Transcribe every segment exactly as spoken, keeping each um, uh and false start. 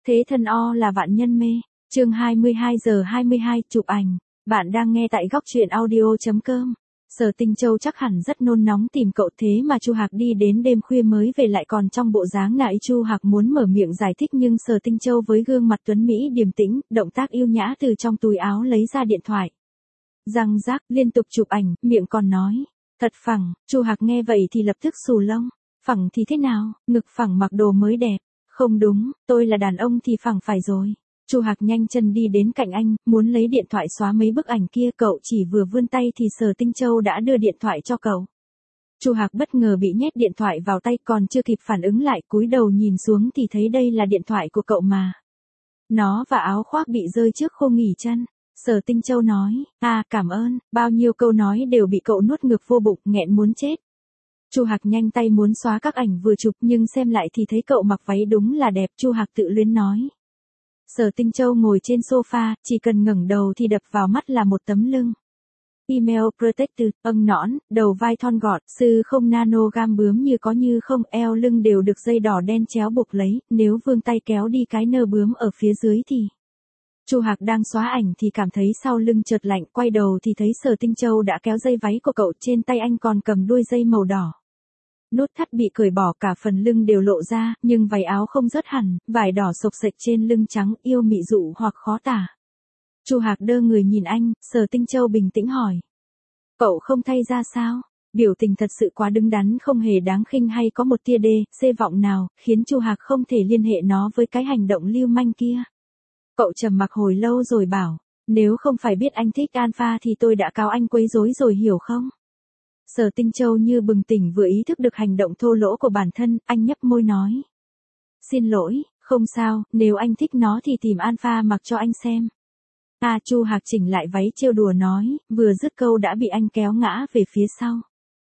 Thế thân o là vạn nhân mê. Chương hai mươi hai giờ hai mươi hai, chụp ảnh. Bạn đang nghe tại góc truyện audio chấm com. Sở Tinh Châu chắc hẳn rất nôn nóng tìm cậu, thế mà Chu Hạc đi đến đêm khuya mới về lại còn trong bộ dáng nãy. Chu Hạc muốn mở miệng giải thích nhưng Sở Tinh Châu với gương mặt tuấn mỹ điềm tĩnh, động tác yêu nhã từ trong túi áo lấy ra điện thoại. Răng rác, liên tục chụp ảnh, miệng còn nói. Thật phẳng. Chu Hạc nghe vậy thì lập tức xù lông. Phẳng thì thế nào, ngực phẳng mặc đồ mới đẹp. Không đúng, tôi là đàn ông thì phẳng phải rồi. Chu Hạc nhanh chân đi đến cạnh anh, muốn lấy điện thoại xóa mấy bức ảnh kia. Cậu chỉ vừa vươn tay thì Sở Tinh Châu đã đưa điện thoại cho cậu. Chu Hạc bất ngờ bị nhét điện thoại vào tay, còn chưa kịp phản ứng lại, cúi đầu nhìn xuống thì thấy đây là điện thoại của cậu mà. Nó và áo khoác bị rơi trước khô nghỉ chân. Sở Tinh Châu nói, à cảm ơn, bao nhiêu câu nói đều bị cậu nuốt ngược vô bụng, nghẹn muốn chết. Chu Hạc nhanh tay muốn xóa các ảnh vừa chụp nhưng xem lại thì thấy cậu mặc váy đúng là đẹp. Chu Hạc tự luyến nói. Sở Tinh Châu ngồi trên sofa, chỉ cần ngẩng đầu thì đập vào mắt là một tấm lưng. Email protected, âng nõn, đầu vai thon gọn, sư không nano gam bướm như có như không, eo lưng đều được dây đỏ đen chéo buộc lấy, nếu vươn tay kéo đi cái nơ bướm ở phía dưới thì... Chu Hạc đang xóa ảnh thì cảm thấy sau lưng chợt lạnh, quay đầu thì thấy Sở Tinh Châu đã kéo dây váy của cậu, trên tay anh còn cầm đuôi dây màu đỏ. Nút thắt bị cởi bỏ, cả phần lưng đều lộ ra, nhưng váy áo không rớt hẳn, vải đỏ xộc xệch trên lưng trắng, yêu mị dụ hoặc khó tả. Chu Hạc đơ người nhìn anh, Sở Tinh Châu bình tĩnh hỏi. Cậu không thay ra sao? Biểu tình thật sự quá đứng đắn, không hề đáng khinh hay có một tia đê, xê vọng nào, khiến Chu Hạc không thể liên hệ nó với cái hành động lưu manh kia. Cậu trầm mặc hồi lâu rồi bảo, nếu không phải biết anh thích Alpha thì tôi đã cáo anh quấy rối rồi hiểu không? Sở Tinh Châu như bừng tỉnh vừa ý thức được hành động thô lỗ của bản thân, anh nhấp môi nói. Xin lỗi, không sao, nếu anh thích nó thì tìm Alpha mặc cho anh xem. À, Chu Hạc chỉnh lại váy trêu đùa nói, vừa dứt câu đã bị anh kéo ngã về phía sau.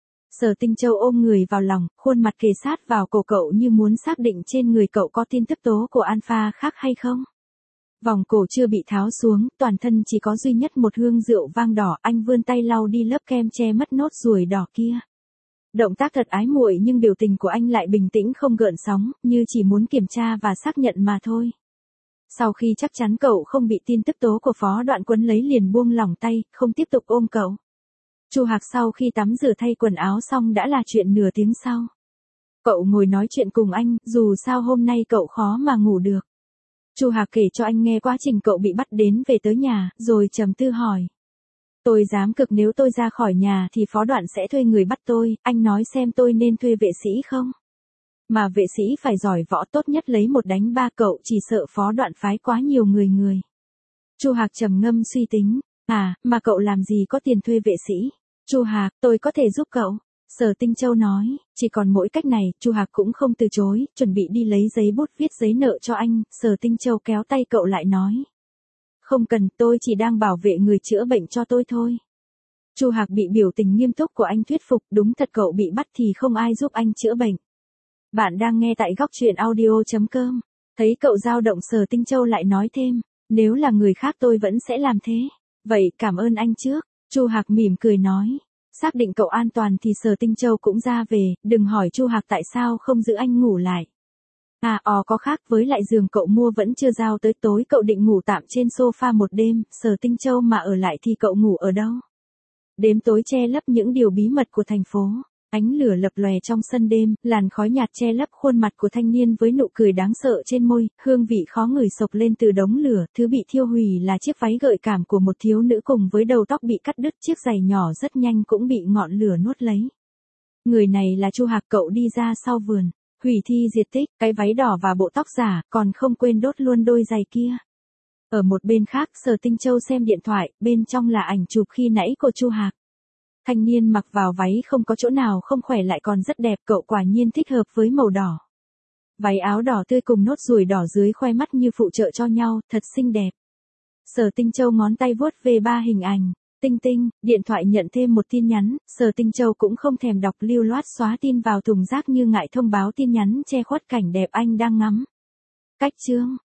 Sở Tinh Châu ôm người vào lòng, khuôn mặt kề sát vào cổ cậu như muốn xác định trên người cậu có tin tức tố của Alpha khác hay không. Vòng cổ chưa bị tháo xuống, toàn thân chỉ có duy nhất một hương rượu vang đỏ, anh vươn tay lau đi lớp kem che mất nốt ruồi đỏ kia. Động tác thật ái muội nhưng biểu tình của anh lại bình tĩnh không gợn sóng, như chỉ muốn kiểm tra và xác nhận mà thôi. Sau khi chắc chắn cậu không bị tin tức tố của Phó Đoạn Quấn lấy liền buông lỏng tay, không tiếp tục ôm cậu. Chu Hạc sau khi tắm rửa thay quần áo xong đã là chuyện nửa tiếng sau. Cậu ngồi nói chuyện cùng anh, dù sao hôm nay cậu khó mà ngủ được. Chu Hạc kể cho anh nghe quá trình cậu bị bắt đến về tới nhà, rồi trầm tư hỏi. Tôi dám cực nếu tôi ra khỏi nhà thì Phó Đoạn sẽ thuê người bắt tôi, anh nói xem tôi nên thuê vệ sĩ không? Mà vệ sĩ phải giỏi võ, tốt nhất lấy một đánh ba, cậu chỉ sợ Phó Đoạn phái quá nhiều người người. Chu Hạc trầm ngâm suy tính, à, mà cậu làm gì có tiền thuê vệ sĩ? Chu Hạc, tôi có thể giúp cậu. Sở Tinh Châu nói, chỉ còn mỗi cách này. Chu Hạc cũng không từ chối, chuẩn bị đi lấy giấy bút viết giấy nợ cho anh. Sở Tinh Châu kéo tay cậu lại nói. Không cần, tôi chỉ đang bảo vệ người chữa bệnh cho tôi thôi. Chu Hạc bị biểu tình nghiêm túc của anh thuyết phục, đúng thật cậu bị bắt thì không ai giúp anh chữa bệnh. Bạn đang nghe tại góc truyện audio chấm com. Thấy cậu dao động, Sở Tinh Châu lại nói thêm, nếu là người khác tôi vẫn sẽ làm thế. Vậy cảm ơn anh trước. Chu Hạc mỉm cười nói. Xác định cậu an toàn thì Sở Tinh Châu cũng ra về, đừng hỏi Chu Hạc tại sao không giữ anh ngủ lại. À, ò có khác, với lại giường cậu mua vẫn chưa giao tới, tối cậu định ngủ tạm trên sofa một đêm, Sở Tinh Châu mà ở lại thì cậu ngủ ở đâu? Đêm tối che lấp những điều bí mật của thành phố. Ánh lửa lập lòe trong sân đêm, làn khói nhạt che lấp khuôn mặt của thanh niên với nụ cười đáng sợ trên môi, hương vị khó ngửi sộc lên từ đống lửa, thứ bị thiêu hủy là chiếc váy gợi cảm của một thiếu nữ cùng với đầu tóc bị cắt đứt, chiếc giày nhỏ rất nhanh cũng bị ngọn lửa nuốt lấy. Người này là Chu Hạc, cậu đi ra sau vườn, hủy thi diệt tích, cái váy đỏ và bộ tóc giả, còn không quên đốt luôn đôi giày kia. Ở một bên khác, Sở Tinh Châu xem điện thoại, bên trong là ảnh chụp khi nãy của Chu Hạc. Thanh niên mặc vào váy không có chỗ nào không khỏe lại còn rất đẹp, cậu quả nhiên thích hợp với màu đỏ. Váy áo đỏ tươi cùng nốt ruồi đỏ dưới khoe mắt như phụ trợ cho nhau, thật xinh đẹp. Sở Tinh Châu ngón tay vuốt về ba hình ảnh. Tinh tinh, điện thoại nhận thêm một tin nhắn, Sở Tinh Châu cũng không thèm đọc, lưu loát xóa tin vào thùng rác như ngại thông báo tin nhắn che khuất cảnh đẹp anh đang ngắm. Cách chương.